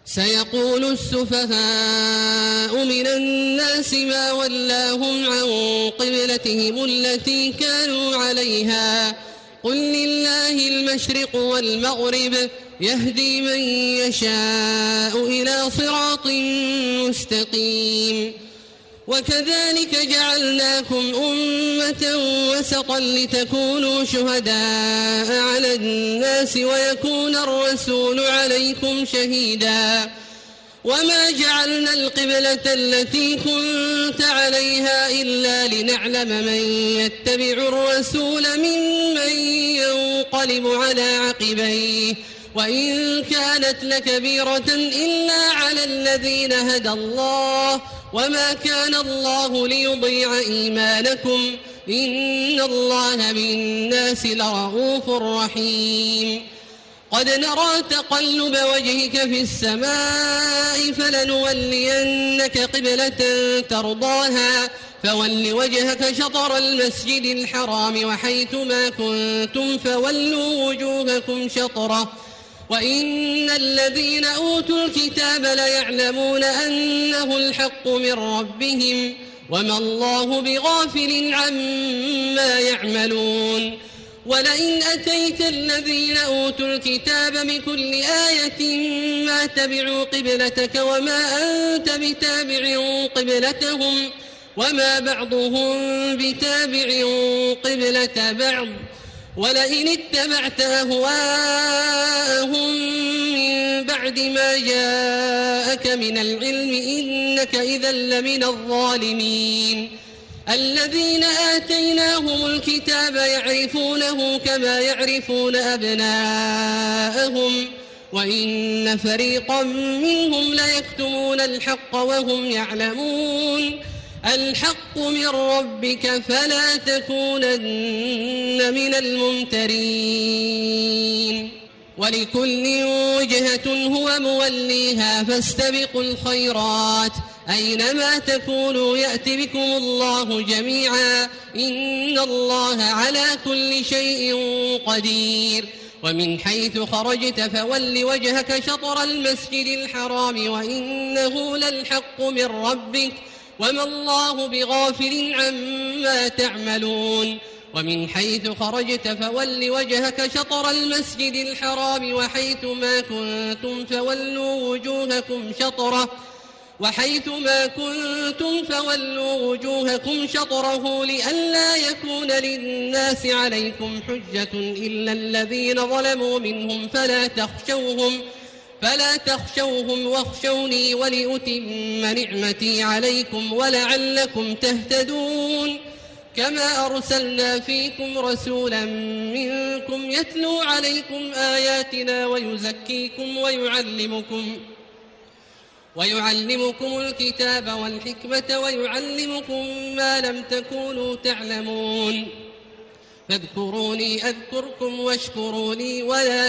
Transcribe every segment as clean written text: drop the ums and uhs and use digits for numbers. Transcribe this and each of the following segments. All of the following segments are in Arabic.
سيقول السفهاء من الناس ما ولاهم عن قبلتهم التي كانوا عليها قل لله المشرق والمغرب يهدي من يشاء إلى صراط مستقيم وكذلك جعلناكم أمة وسطا لتكونوا شهداء على الناس ويكون الرسول عليكم شهيدا وما جعلنا القبلة التي كنت عليها إلا لنعلم من يتبع الرسول ممن ينقلب على عقبيه وإن كانت لكبيرة إلا على الذين هدى الله وما كان الله ليضيع إيمانكم إن الله بالناس لرؤوف رحيم قد نرى تقلب وجهك في السماء فلنولينك قبلة ترضاها فول وجهك شطر المسجد الحرام وحيث ما كنتم فولوا وجوهكم شطره وإن الذين أوتوا الكتاب ليعلمون أنه الحق من ربهم وما الله بغافل عما يعملون ولئن أتيت الذين أوتوا الكتاب بكل آية ما تبعوا قبلتك وما أنت بتابع قبلتهم وما بعضهم بتابع قبلة بعض ولئن اتبعت أهواءهم من بعد ما جاءك من العلم إنك إذا لمن الظالمين الذين آتيناهم الكتاب يعرفونه كما يعرفون أبناءهم وإن فريقا منهم ليكتمون الحق وهم يعلمون الحق من ربك فلا تكونن من الممترين ولكل وجهة هو موليها فاستبقوا الخيرات أينما تكونوا يأت بكم الله جميعا إن الله على كل شيء قدير ومن حيث خرجت فول وجهك شطر المسجد الحرام وإنه للحق من ربك وما الله بغافل عما تعملون ومن حيث خرجت فول وجهك شطر المسجد الحرام وحيث ما كنتم فولوا وجوهكم شطره لئلا يكون للناس عليكم حجة إلا الذين ظلموا منهم فلا تخشوهم واخشوني ولأتم نعمتي عليكم ولعلكم تهتدون كما أرسلنا فيكم رسولا منكم يتلو عليكم آياتنا ويزكيكم ويعلمكم الكتاب والحكمة ويعلمكم ما لم تكونوا تعلمون فاذكروني أذكركم واشكروا لي ولا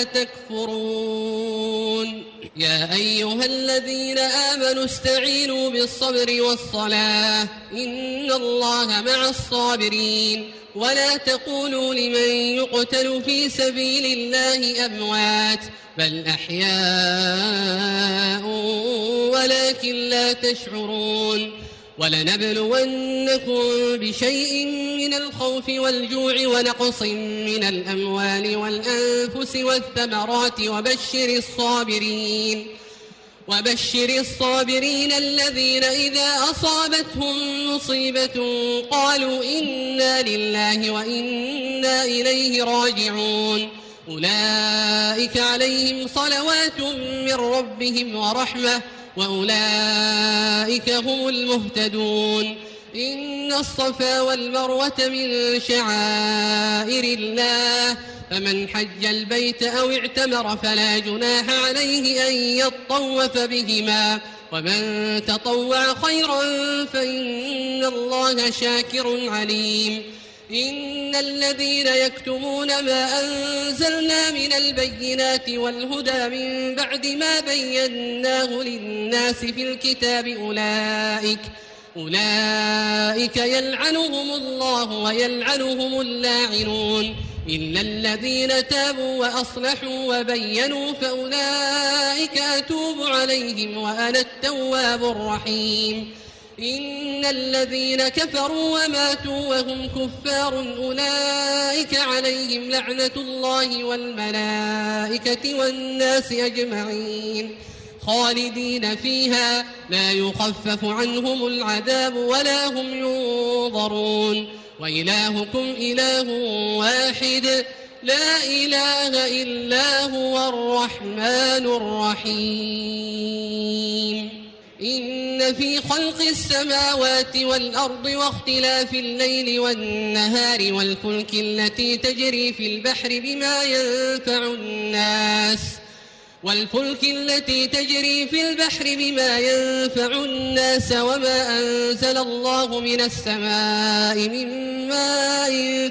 تكفرون يا أيها الذين آمنوا استعينوا بالصبر والصلاة إن الله مع الصابرين ولا تقولوا لمن يقتل في سبيل الله أموات بل أحياء ولكن لا تشعرون ولنبلونكم بشيء من الخوف والجوع ونقص من الأموال والأنفس والثمرات وبشر الصابرين الذين إذا أصابتهم مصيبة قالوا إنا لله وإنا إليه راجعون أولئك عليهم صلوات من ربهم ورحمة وأولئك هم المهتدون إن الصفا والمروة من شعائر الله فمن حج البيت أو اعتمر فلا جناح عليه أن يطوف بهما ومن تطوع خيرا فإن الله شاكر عليم إن الذين يكتمون ما أنزلنا من البينات والهدى من بعد ما بيناه للناس في الكتاب أولئك يلعنهم الله ويلعنهم اللاعنون إلا الذين تابوا وأصلحوا وبينوا فأولئك أتوب عليهم وأنا التواب الرحيم. إن الذين كفروا وماتوا وهم كفار أولئك عليهم لعنة الله والملائكة والناس أجمعين خالدين فيها لا يخفف عنهم العذاب ولا هم ينظرون. وإلهكم إله واحد لا إله إلا هو الرحمن الرحيم. إن في خلق السماوات والأرض واختلاف الليل والنهار والفلك التي تجري في البحر بما ينفع الناس وما أنزل الله من السماء من ماء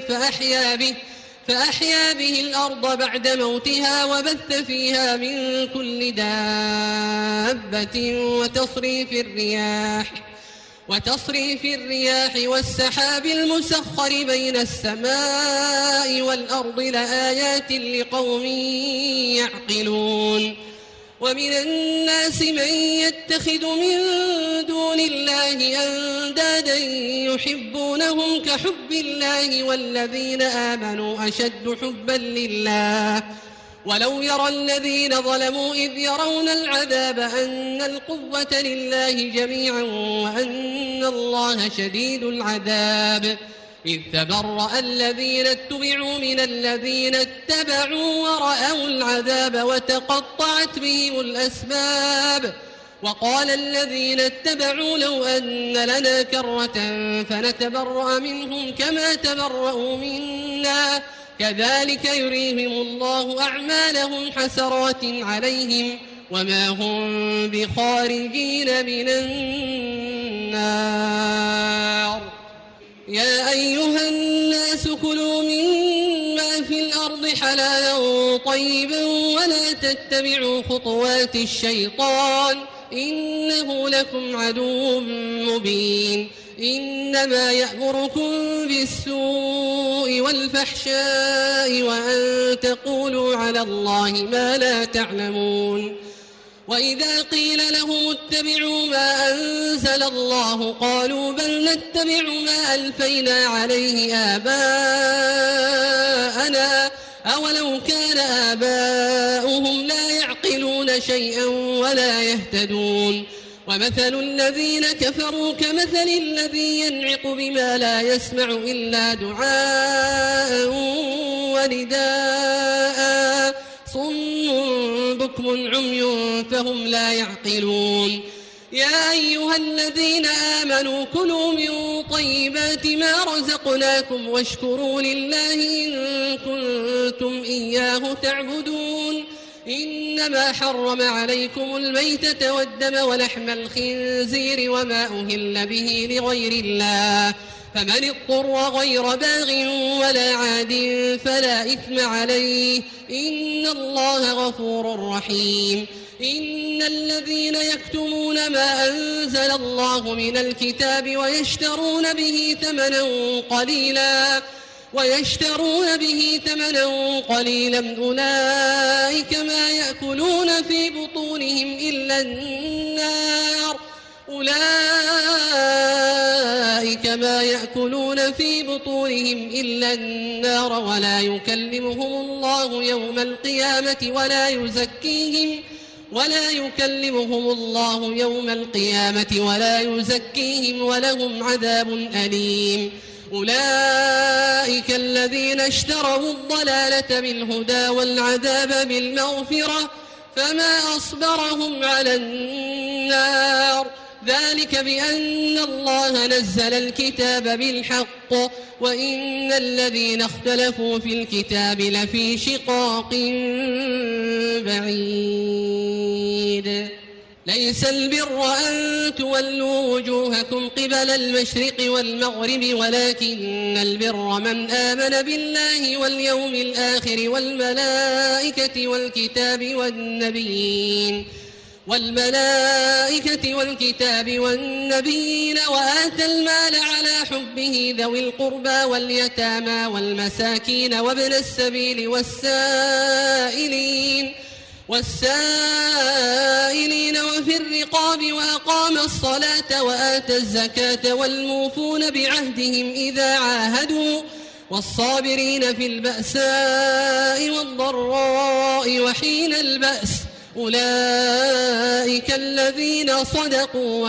فأحيا به الأرض بعد موتها وبث فيها من كل دابة وتصريف الرياح والسحاب المسخر بين السماء والأرض لآيات لقوم يعقلون. ومن الناس من يتخذ من دون الله أندادا يحبونهم كحب الله والذين آمنوا أشد حبا لله. ولو يرى الذين ظلموا إذ يرون العذاب أن القوة لله جميعا وأن الله شديد العذاب إذ تبرأ الذين اتبعوا من الذين اتبعوا ورأوا العذاب وتقطعت بهم الأسباب. وقال الذين اتبعوا لو أن لنا كرة فنتبرأ منهم كما تبرأوا منا كذلك يريهم الله أعمالهم حسرات عليهم وما هم بخارجين من النار. يا أيها الناس كلوا مما في الأرض حلالا طيبا ولا تتبعوا خطوات الشيطان إنه لكم عدو مبين. إنما يأمركم بالسوء والفحشاء وأن تقولوا على الله ما لا تعلمون. وإذا قيل لهم اتبعوا ما أنزل الله قالوا بل نتبع ما ألفينا عليه آباءنا أولو كان آباؤهم لا يعقلون شيئا ولا يهتدون. ومثل الذين كفروا كمثل الذي ينعق بما لا يسمع إلا دعاء ونداء صم بكم عمي فهم لا يعقلون. يا أيها الذين آمنوا كلوا من طيبات ما رزقناكم واشكروا لله إن كنتم إياه تعبدون. إنما حرم عليكم الميتة والدم ولحم الخنزير وما أهل به لغير الله فمن اضطر غير باغ ولا عاد فلا إثم عليه إن الله غفور رحيم. إن الذين يكتمون ما أنزل الله من الكتاب ويشترون به ثمنا قليلا أولئك ما يأكلون في بطونهم إلا النار ولا يكلمهم الله يوم القيامة ولا يزكيهم ولهم عذاب أليم. أولئك الذين اشتروا الضلالة بالهدى والعذاب بالمغفرة فما أصبرهم على النار ذلك بأن الله نزل الكتاب بالحق وإن الذين اختلفوا في الكتاب لفي شقاق بعيد. ليس البر أن تولوا وجوهكم قبل المشرق والمغرب ولكن البر من آمن بالله واليوم الآخر والملائكة والكتاب والنبيين والملائكة والكتاب والنبيين وآتى المال على حبه ذوي القربى واليتامى والمساكين وابن السبيل والسائلين وفي الرقاب وأقام الصلاة وآتى الزكاة والموفون بعهدهم إذا عاهدوا والصابرين في البأساء والضراء وحين البأس أولئك الذين صدقوا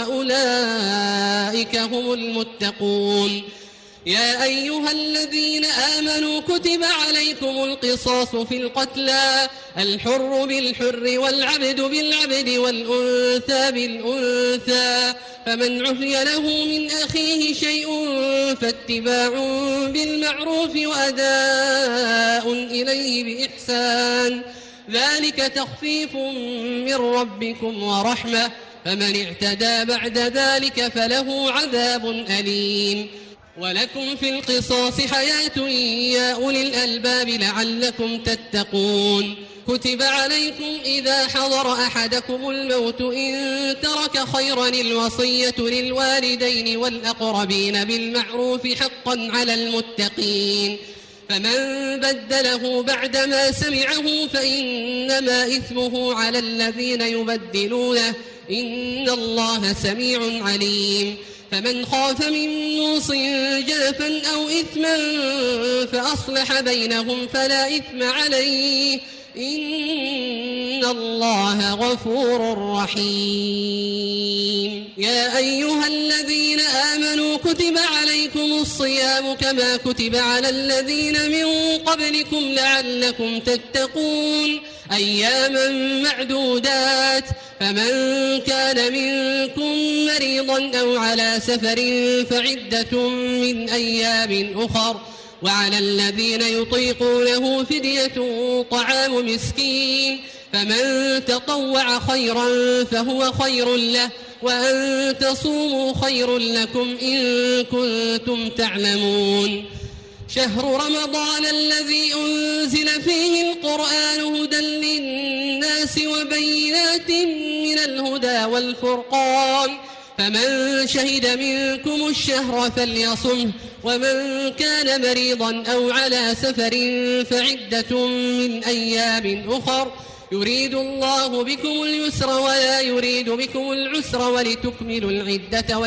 وأولئك هم المتقون. يا أيها الذين آمنوا كتب عليكم القصاص في القتلى الحر بالحر والعبد بالعبد والأنثى بالأنثى فمن عفي له من أخيه شيء فاتباع بالمعروف وأداء إليه بإحسان ذلك تخفيف من ربكم ورحمة فمن اعتدى بعد ذلك فله عذاب أليم. ولكم في القصاص حياة يا أولي الألباب لعلكم تتقون. كتب عليكم إذا حضر أحدكم الموت إن ترك خيرا الوصية للوالدين والأقربين بالمعروف حقا على المتقين فمن بدله بعدما سمعه فإنما إثمه على الذين يبدلونه إن الله سميع عليم. فمن خاف من موص جنفا أو إثما فأصلح بينهم فلا إثم عليه إن الله غفور رحيم. يا أيها الذين آمنوا كتب عليكم الصيام كما كتب على الذين من قبلكم لعلكم تتقون أياما معدودات فمن كان منكم مريضا أو على سفر فعدة من أيام أخر وعلى الذين يطيقونه فدية طعام مسكين فمن تطوع خيرا فهو خير له وأن تصوموا خير لكم إن كنتم تعلمون. شهر رمضان الذي أنزل فيه القرآن هدى للناس وبينات من الهدى والفرقان فمن شهد منكم الشهر فليصمه ومن كان مريضا أو على سفر فعدة من أيام أخر يريد الله بكم اليسر ولا يريد بكم العسر ولتكملوا العدة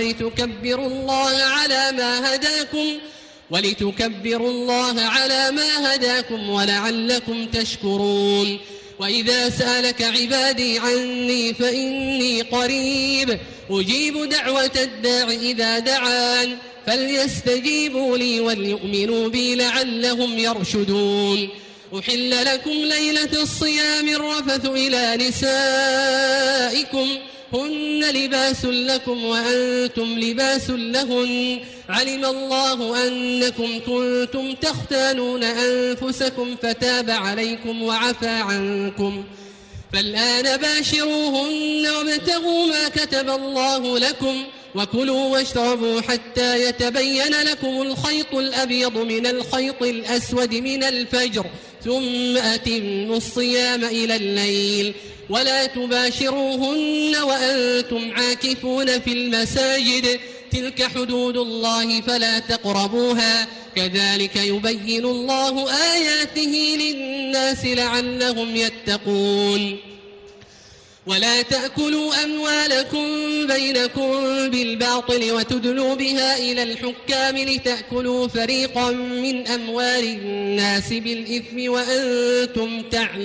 ولتكبروا الله على ما هداكم ولعلكم تشكرون. وإذا سألك عبادي عني فإني قريب أجيب دعوة الداع إذا دعان فليستجيبوا لي وليؤمنوا بي لعلهم يرشدون. أحل لكم ليلة الصيام الرفث إلى نسائكم هن لباس لكم وأنتم لباس لهن علم الله أنكم كنتم تختانون أنفسكم فتاب عليكم وعفى عنكم فالآن باشروهن وابتغوا ما كتب الله لكم وكلوا واشربوا حتى يتبين لكم الخيط الأبيض من الخيط الأسود من الفجر ثم أتموا الصيام إلى الليل ولا تباشروهن وأنتم عاكفون في المساجد تلك حدود الله فلا تقربوها كذلك يبين الله آياته للناس لعلهم يتقون. ولا تأكلوا أموالكم بينكم بالباطل وتدلوا بها إلى الحكام لتأكلوا فريقا من أموال الناس بالإثم وأنتم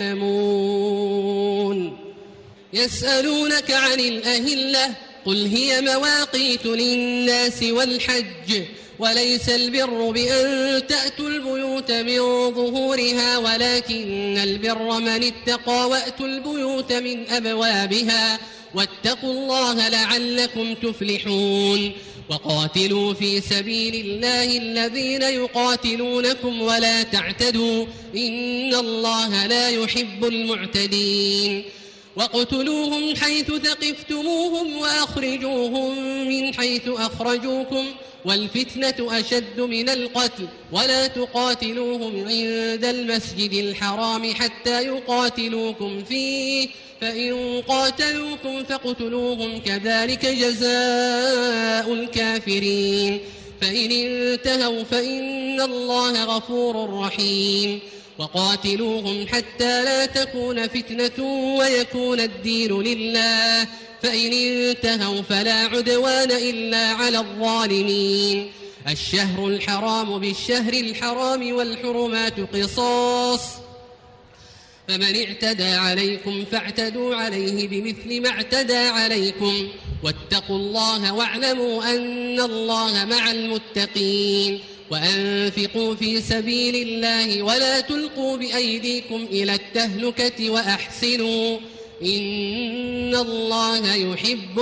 تعلمون. يسألونك عن الأهلة قل هي مواقيت للناس والحج وليس البر بأن تأتوا البيوت من ظهورها ولكن البر من اتقى وأتوا البيوت من أبوابها واتقوا الله لعلكم تفلحون. وقاتلوا في سبيل الله الذين يقاتلونكم ولا تعتدوا إن الله لا يحب المعتدين. واقتلوهم حيث ثقفتموهم وأخرجوهم من حيث أخرجوكم والفتنة أشد من القتل ولا تقاتلوهم عند المسجد الحرام حتى يقاتلوكم فيه فإن قاتلوكم فاقتلوهم كذلك جزاء الكافرين فإن انتهوا فإن الله غفور رحيم وقاتلوهم حتى لا تكون فتنة ويكون الدين لله فإن انتهوا فلا عدوان إلا على الظالمين الشهر الحرام بالشهر الحرام والحرمات قصاص فمن اعتدى عليكم فاعتدوا عليه بمثل ما اعتدى عليكم واتقوا الله واعلموا أن الله مع المتقين وأنفقوا في سبيل الله ولا تلقوا بأيديكم إلى التهلكة وأحسنوا إن الله يحب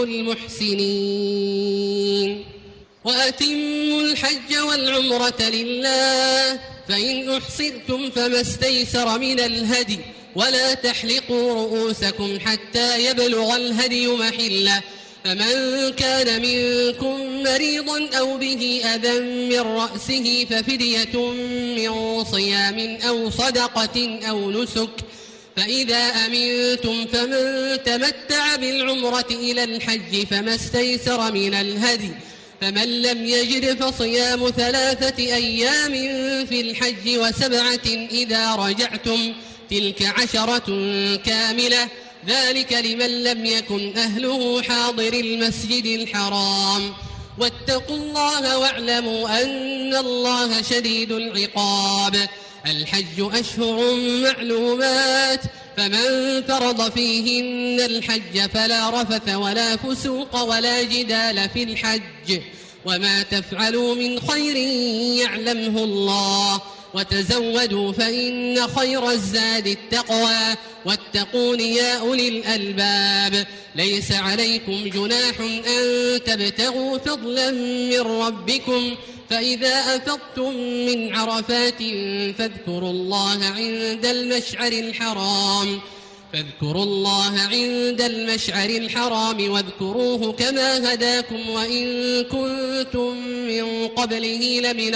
المحسنين وأتموا الحج والعمرة لله فإن أحصرتم فما استيسر من الهدي ولا تحلقوا رؤوسكم حتى يبلغ الهدي محله فمن كان منكم مريضا أو به أذى من رأسه ففدية من صيام أو صدقة أو نسك فإذا أمنتم فمن تمتع بالعمرة إلى الحج فما استيسر من الهدي فمن لم يجد فصيام 3 أيام في الحج و7 إذا رجعتم تلك 10 كاملة ذلك لمن لم يكن أهله حاضر المسجد الحرام واتقوا الله واعلموا أن الله شديد العقاب الحج أشهر معلومات فمن فرض فيهن الحج فلا رفث ولا فسوق ولا جدال في الحج وما تفعلوا من خير يعلمه الله وتزودوا فإن خير الزاد التقوى واتقون يا أولي الألباب ليس عليكم جناح أن تبتغوا فضلا من ربكم فإذا أفضتم من عرفات فاذكروا الله عند المشعر الحرام واذكروه كما هداكم وإن كنتم من قبله لمن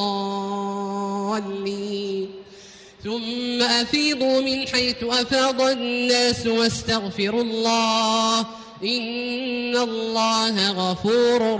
الضالين ثم أفيضوا من حيث أفاض الناس واستغفروا الله إن الله غفور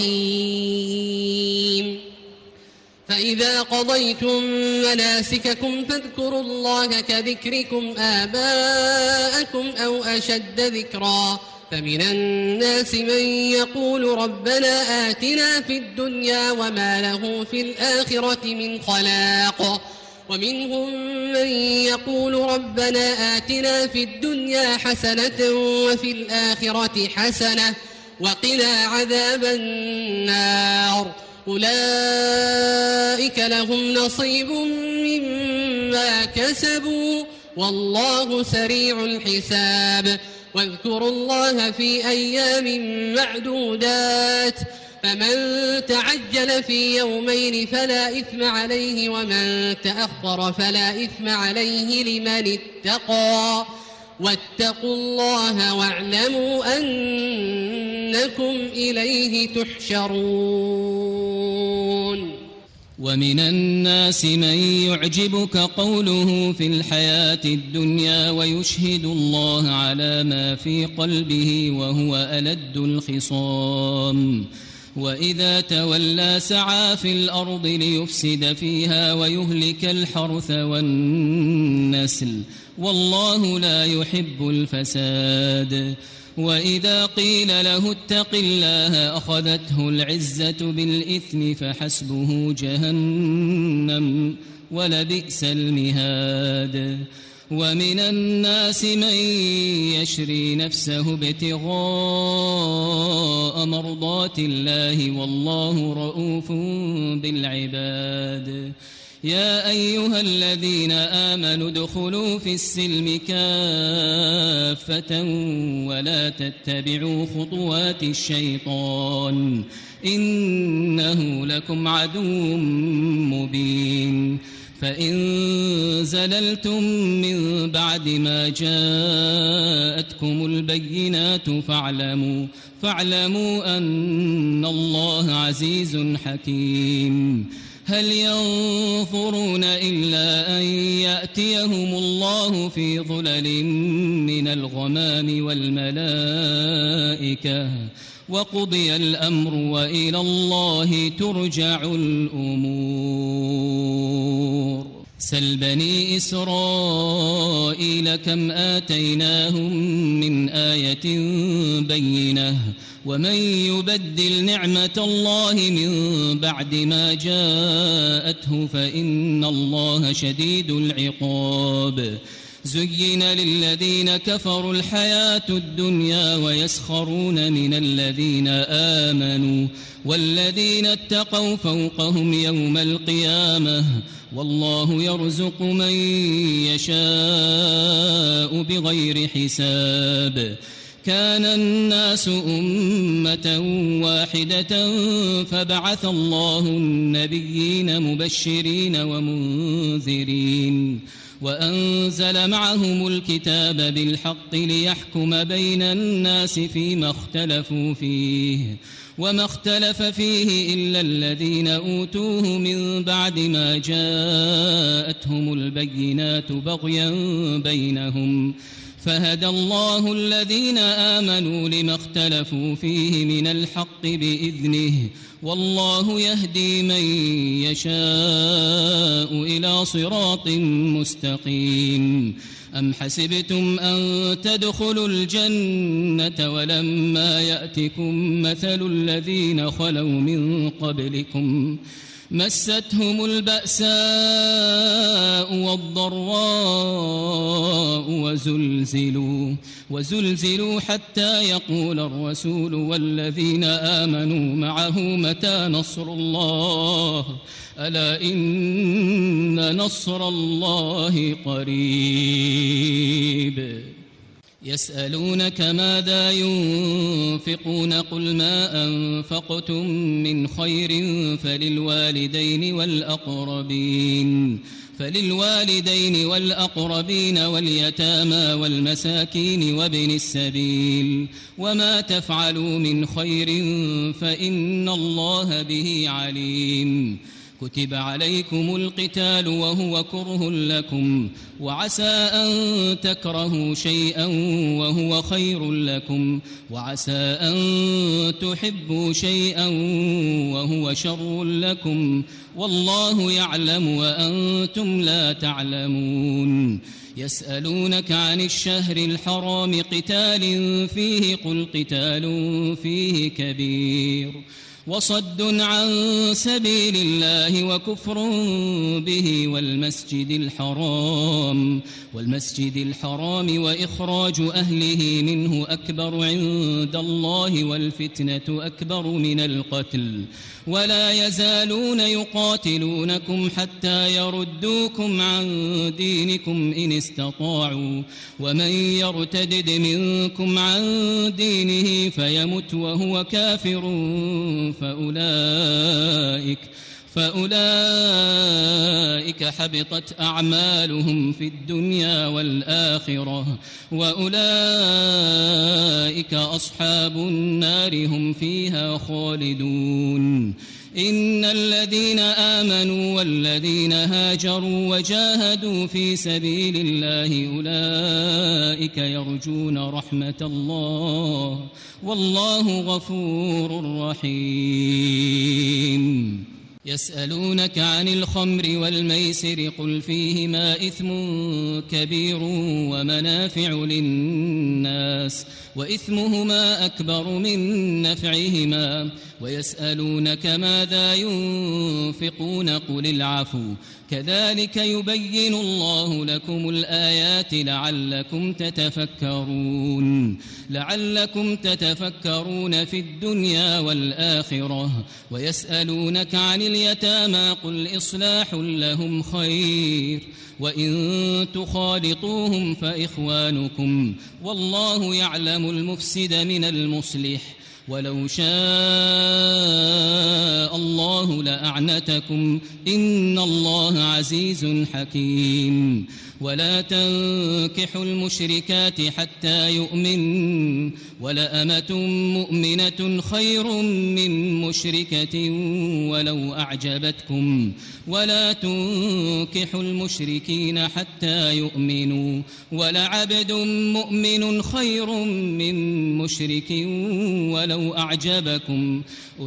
رحيم فإذا قضيتم مناسككم فاذكروا الله كذكركم آباءكم أو أشد ذكرا فمن الناس من يقول ربنا آتنا في الدنيا وما له في الآخرة من خلاق ومنهم من يقول ربنا آتنا في الدنيا حسنة وفي الآخرة حسنة وقنا عذاب النار أولئك لهم نصيب مما كسبوا والله سريع الحساب واذكروا الله في أيام معدودات فمن تعجل في يومين فلا إثم عليه ومن تأخر فلا إثم عليه لمن اتقى واتقوا الله واعلموا أنكم إليه تحشرون ومن الناس من يعجبك قوله في الحياة الدنيا ويشهد الله على ما في قلبه وهو ألد الخصام وإذا تولى سعى في الأرض ليفسد فيها ويهلك الحرث والنسل والله لا يحب الفساد وإذا قيل له اتق الله أخذته العزة بالإثم فحسبه جهنم ولبئس المهاد ومن الناس من يشري نفسه ابتغاء مرضات الله والله رؤوف بالعباد يا أيها الذين آمنوا ادخلوا في السلم كافة ولا تتبعوا خطوات الشيطان إنه لكم عدو مبين فإن زللتم من بعد ما جاءتكم البينات فاعلموا أن الله عزيز حكيم. هل ينظرون إلا أن يأتيهم الله في ظلل من الغمام والملائكة وقضي الأمر وإلى الله ترجع الأمور. سل بني إسرائيل كم آتيناهم من آية بينة ومن يبدل نعمة الله من بعد ما جاءته فإن الله شديد العقاب. زين للذين كفروا الحياة الدنيا ويسخرون من الذين آمنوا والذين اتقوا فوقهم يوم القيامة والله يرزق من يشاء بغير حساب. كان الناس أمة واحدة فبعث الله النبيين مبشرين ومنذرين وأنزل معهم الكتاب بالحق ليحكم بين الناس فيما اختلفوا فيه وما اختلف فيه إلا الذين أوتوه من بعد ما جاءتهم البينات بغيا بينهم فهدى الله الذين آمنوا لما اختلفوا فيه من الحق بإذنه والله يهدي من يشاء إلى صراط مستقيم. أم حسبتم أن تدخلوا الجنة ولما يأتكم مثل الذين خلوا من قبلكم مستهم البأساء والضراء وزلزلوا حتى يقول الرسول والذين آمنوا معه متى نصر الله ألا إن نصر الله قريب. يسألونك ماذا ينفقون قل ما أنفقتم من خير فللوالدين والأقربين واليتامى والمساكين وابن السبيل وما تفعلوا من خير فإن الله به عليم. كتب عليكم القتال وهو كره لكم وعسى أن تكرهوا شيئا وهو خير لكم وعسى أن تحبوا شيئا وهو شر لكم والله يعلم وأنتم لا تعلمون. يسألونك عن الشهر الحرام قتال فيه قل قتال فيه كبير وصد عن سبيل الله وكفر به والمسجد الحرام وإخراج أهله منه أكبر عند الله والفتنة أكبر من القتل ولا يزالون يقاتلونكم حتى يردوكم عن دينكم إن استطاعوا ومن يرتدد منكم عن دينه فيمت وهو كافر فأولئك حبطت أعمالهم في الدنيا والآخرة وأولئك أصحاب النار هم فيها خالدون. إن الذين آمنوا والذين هاجروا وجاهدوا في سبيل الله أولئك يرجون رحمة الله والله غفور رحيم. يسألونك عن الخمر والميسر قل فيهما إثم كبير ومنافع للناس وإثمهما أكبر من نفعهما ويسألونك ماذا ينفقون قل العفو كذلك يبين الله لكم الآيات لعلكم تتفكرون في الدنيا والآخرة. ويسألونك عن اليتامى قل إصلاح لهم خير وإن تخالطوهم فإخوانكم والله يعلم المفسد من المصلح ولو شاء الله لأعنتكم إن الله عزيز حكيم ولا تنكحوا المشركات حتى يؤمن ولأمة مؤمنة خير من مشركة ولو أعجبتكم ولا تنكحوا المشركين حتى يؤمنوا ولعبد مؤمن خير من مشرك ولو أعجبكم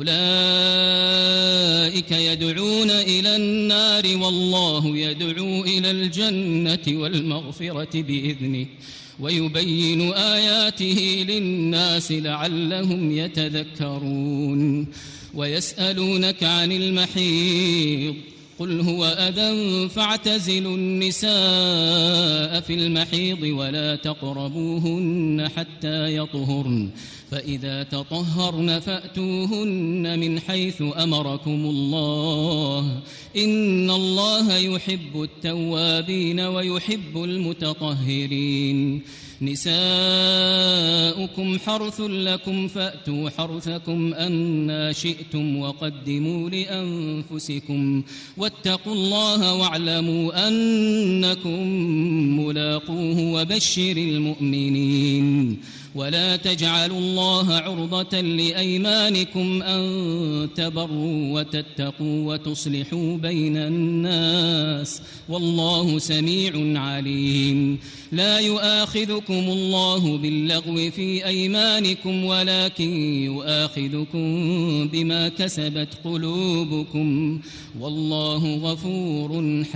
أولئك يدعون إلى النار والله يدعو إلى الجنة والمغفرة بإذنه ويبين آياته للناس لعلهم يتذكرون ويسألونك عن المحيض قل هو أذى فاعتزلوا النساء في المحيض ولا تقربوهن حتى يطهرن فإذا تطهرن فأتوهن من حيث أمركم الله إن الله يحب التوابين ويحب المتطهرين نساؤكم حرث لكم فأتوا حرثكم أنى شئتم وقدموا لأنفسكم واتقوا الله واعلموا أنكم ملاقوه وبشر المؤمنين ولا تجعلوا الله عرضة لأيمانكم أن تبروا وتتقوا وتصلحوا بين الناس والله سميع عليم لا يؤاخذكم الله باللغو في أيمانكم ولكن يؤاخذكم بما كسبت قلوبكم والله غفور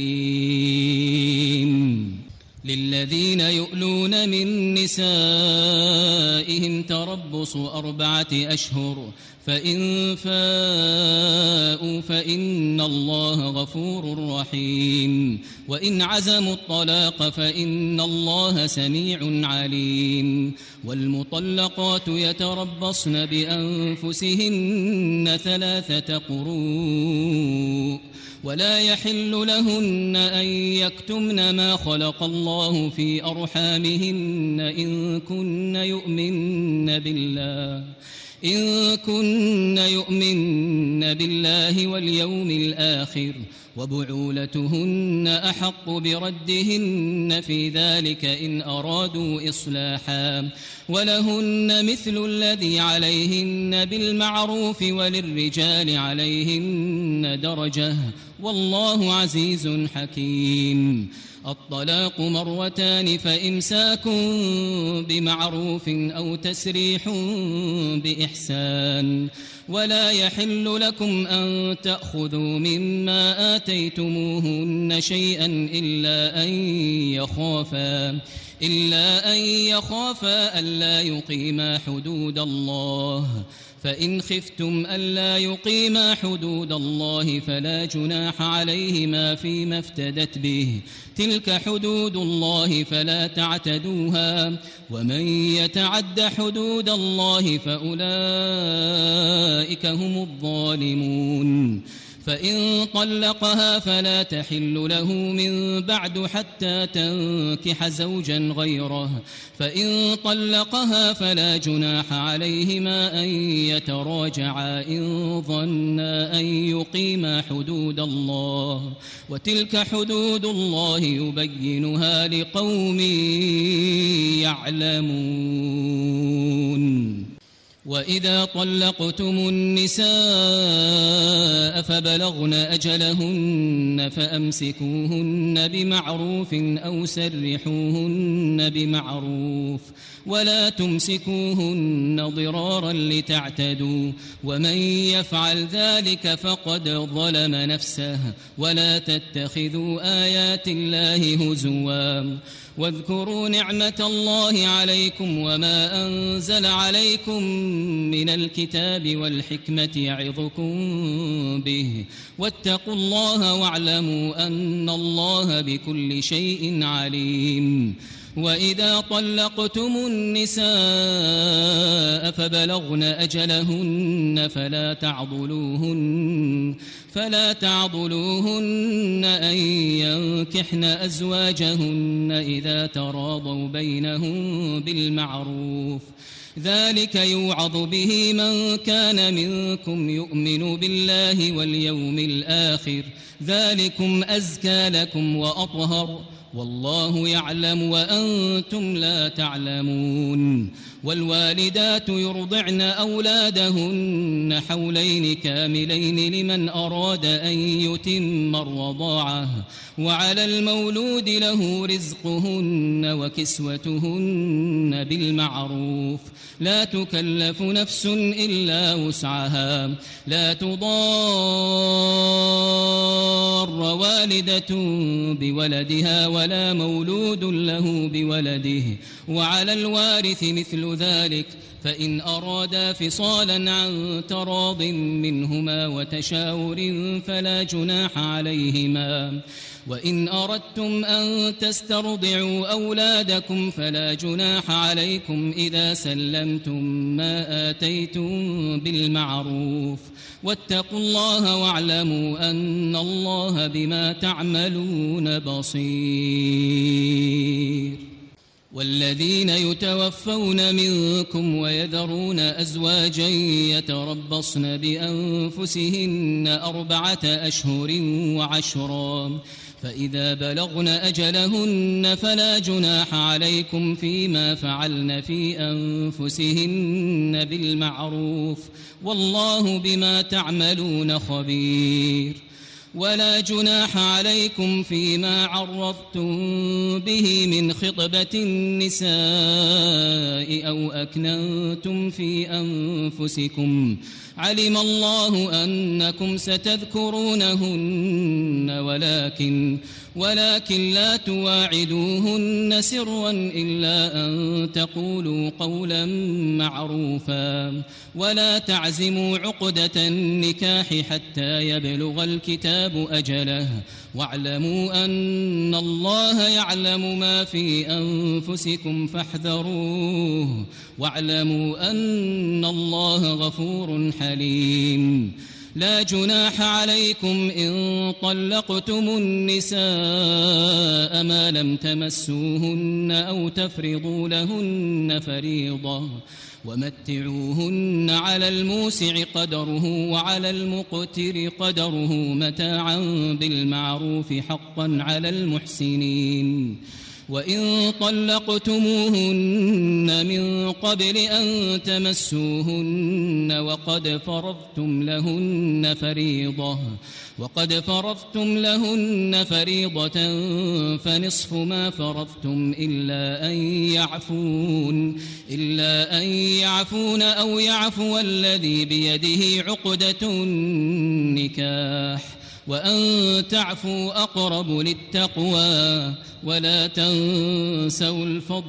حليم للذين يؤلون من نسائهم تربص 4 أشهر فإن فاءوا فإن الله غفور رحيم وإن عزموا الطلاق فإن الله سميع عليم والمطلقات يتربصن بأنفسهن 3 قروء ولا يحل لهن أن يكتمن ما خلق الله في أرحامهن إن كن يؤمن بالله واليوم الآخر وبعولتهن أحق بردهن في ذلك إن أرادوا إصلاحا ولهن مثل الذي عليهن بالمعروف وللرجال عليهن درجة والله عزيز حكيم الطلاق 2 فإمساك بمعروف أو تسريح بإحسان ولا يحل لكم أن تأخذوا مما آتيتموهن شيئا إلا أن يخافا ألا يقيما حدود الله فإن خفتم ألا يقيما حدود الله فلا جناح عليهما فيما افتدت به تلك حدود الله فلا تعتدوها ومن يتعد حدود الله فأولئك هم الظالمون فإن طلقها فلا تحل له من بعد حتى تنكح زوجا غيره فإن طلقها فلا جناح عليهما أن يتراجعا إن ظنا أن يقيما حدود الله وتلك حدود الله يبينها لقوم يعلمون وإذا طلقتم النساء فبلغن أجلهن فأمسكوهن بمعروف أو سرحوهن بمعروف ولا تمسكوهن ضرارا لتعتدوا ومن يفعل ذلك فقد ظلم نفسه ولا تتخذوا آيات الله هزوا واذكروا نعمة الله عليكم وما أنزل عليكم من الكتاب والحكمة يعظكم به واتقوا الله واعلموا أن الله بكل شيء عليم وإذا طلقتم النساء فبلغن أجلهن فلا تعضلوهن أن ينكحن أزواجهن إذا تراضوا بينهم بالمعروف ذلك يوعظ به من كان منكم يؤمن بالله واليوم الآخر ذلكم أزكى لكم وأطهر والله يعلم وأنتم لا تعلمون والوالدات يرضعن أولادهن حولين كاملين لمن أراد أن يتم الرضاعة وعلى المولود له رزقهن وكسوتهن بالمعروف لا تكلف نفس إلا وسعها لا تضار والدة بولدها ولا مولود له بولده وعلى الوارث مثل ذلك فإن أرادا فصالا عن تراض منهما وتشاور فلا جناح عليهما وإن أردتم أن تسترضعوا أولادكم فلا جناح عليكم إذا سلمتم ما آتيتم بالمعروف واتقوا الله واعلموا أن الله بما تعملون بصير والذين يتوفون منكم ويذرون أزواجا يتربصن بأنفسهن 4 أشهر وعشرا فإذا بلغن أجلهن فلا جناح عليكم فيما فعلن في أنفسهن بالمعروف والله بما تعملون خبير ولا جناح عليكم فيما عرضتم به من خطبة النساء أو أكننتم في أنفسكم علم الله أنكم ستذكرونهن ولكن لا تواعدوهن سرا إلا أن تقولوا قولا معروفا ولا تعزموا عقدة النكاح حتى يبلغ الكتاب أجله واعلموا أن الله يعلم ما في أنفسكم فاحذروه واعلموا أن الله غفور حليم لا جناح عليكم إن طلقتم النساء ما لم تمسوهن أو تفرضوا لهن فريضة ومتعوهن على الموسع قدره وعلى المقتر قدره متاعا بالمعروف حقا على المحسنين وإن طلقتموهن من قبل أن تمسوهن وقد فرضتم لهن فريضة فنصف ما فرضتم إلا أن يعفون أو يعفو الذي بيده عقدة النكاح وأن تعفوا أقرب للتقوى ولا تنسوا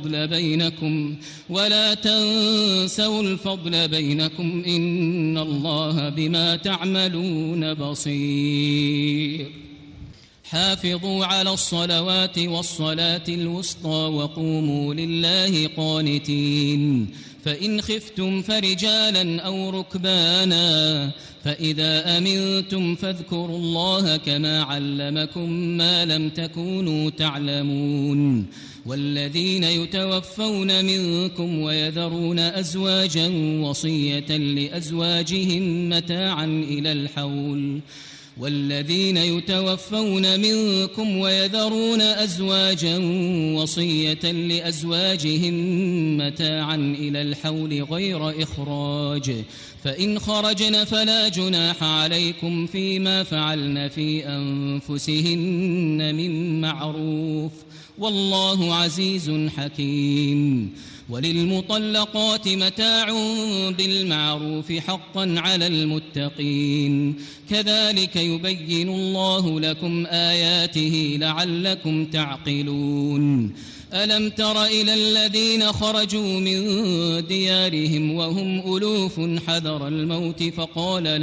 الفضل بينكم إن الله بما تعملون بصير حافظوا على الصلوات والصلاة الوسطى وقوموا لله قانتين فإن خفتم فرجالا أو ركبانا فإذا أمنتم فاذكروا الله كما علمكم ما لم تكونوا تعلمون والذين يتوفون منكم ويذرون أزواجا وصية لأزواجهم متاعا إلى الحول غير إخراج فإن خرجن فلا جناح عليكم فيما فعلن في أنفسهن من معروف والله عزيز حكيم وللمطلقات متاع بالمعروف حقا على المتقين كذلك يبين الله لكم آياته لعلكم تعقلون ألم تر إلى الذين خرجوا من ديارهم وهم ألوف حذر الموت فقال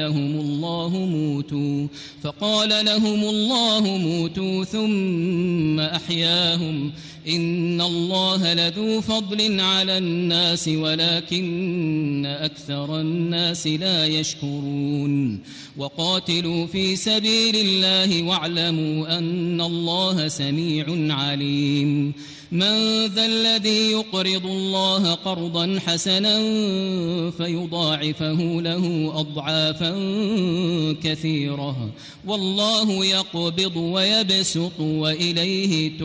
لهم الله موتوا ثم أحياهم إن الله لذو فضل على الناس ولكن أكثر الناس لا يشكرون وقاتلوا في سبيل الله واعلموا أن الله سميع عليم من ذا الذي يقرض الله قرضا حسنا فيضاعفه له أضعافا كثيرة والله يقبض ويبسط وإليه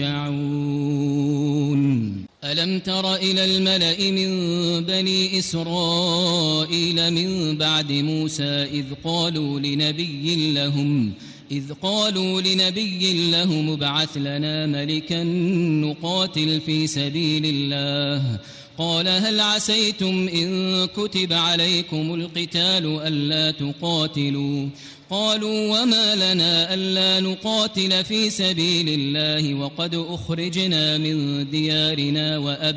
ترجعون. ألم تر إلى الملأ من بني إسرائيل من بعد موسى إذ قالوا لنبي لهم ابعث لنا ملكا نقاتل في سبيل الله قال هل عسيتم إن كتب عليكم القتال ألا تقاتلوا قالوا وما لنا ألا نقاتل في سبيل الله وقد أخرجنا من ديارنا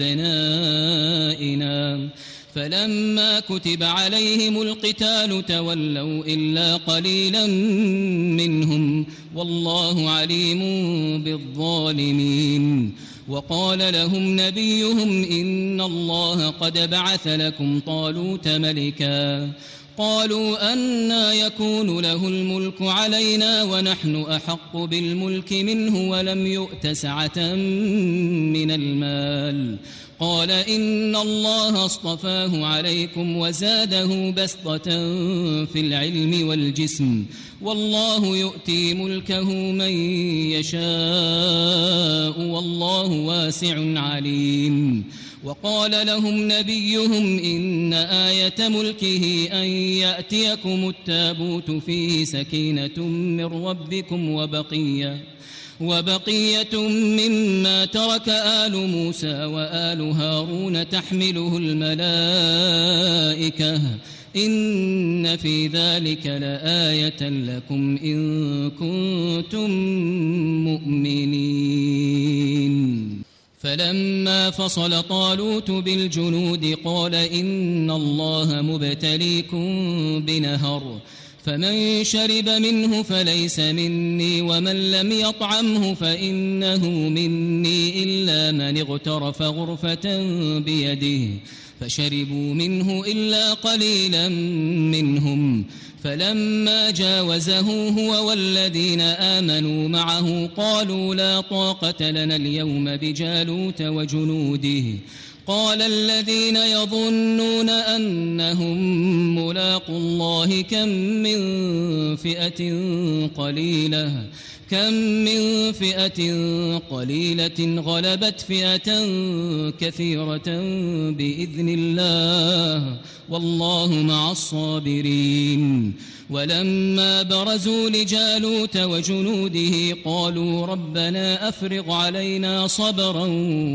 وأبنائنا فلما كتب عليهم القتال تولوا إلا قليلا منهم والله عليم بالظالمين. وقال لهم نبيهم إن الله قد بعث لكم طالوت ملكا قالوا أنى يكون له الملك علينا ونحن أحق بالملك منه ولم يؤت سعة من المال قال إن الله اصطفاه عليكم وزاده بسطة في العلم والجسم والله يؤتي ملكه من يشاء والله واسع عليم. وقال لهم نبيهم إن آية ملكه أن يأتيكم التابوت فيه سكينة من ربكم وبقية مما ترك آل موسى وآل هارون تحمله الملائكة إن في ذلك لآية لكم إن كنتم مؤمنين. فلما فصل طالوت بالجنود قال إن الله مبتليكم بنهر فمن شرب منه فليس مني ومن لم يطعمه فإنه مني إلا من اغترف غرفة بيده فشربوا منه إلا قليلا منهم فلما جاوزه هو والذين آمنوا معه قالوا لا طاقة لنا اليوم بجالوت وجنوده قال الذين يظنون أنهم ملاقوا الله كم من فئة قليلة غلبت فئة كثيرة بإذن الله والله مع الصابرين. ولما برزوا لجالوت وجنوده قالوا ربنا أفرغ علينا صبرا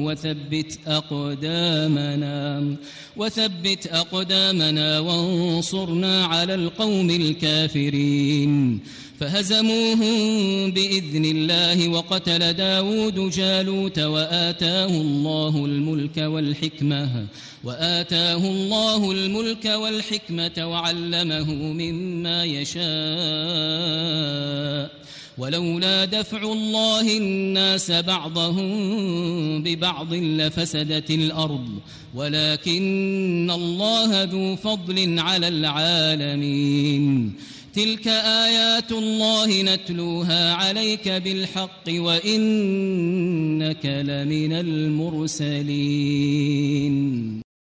وثبت أقدامنا وانصرنا على القوم الكافرين فهزموهم بإذن الله وقتل داود جالوت وآتاه الله الملك والحكمة وعلمه مما يشاء ولولا دفع الله الناس بعضهم ببعض لفسدت الأرض ولكن الله ذو فضل على العالمين. تلك آيات الله نتلوها عليك بالحق وإنك لمن المرسلين.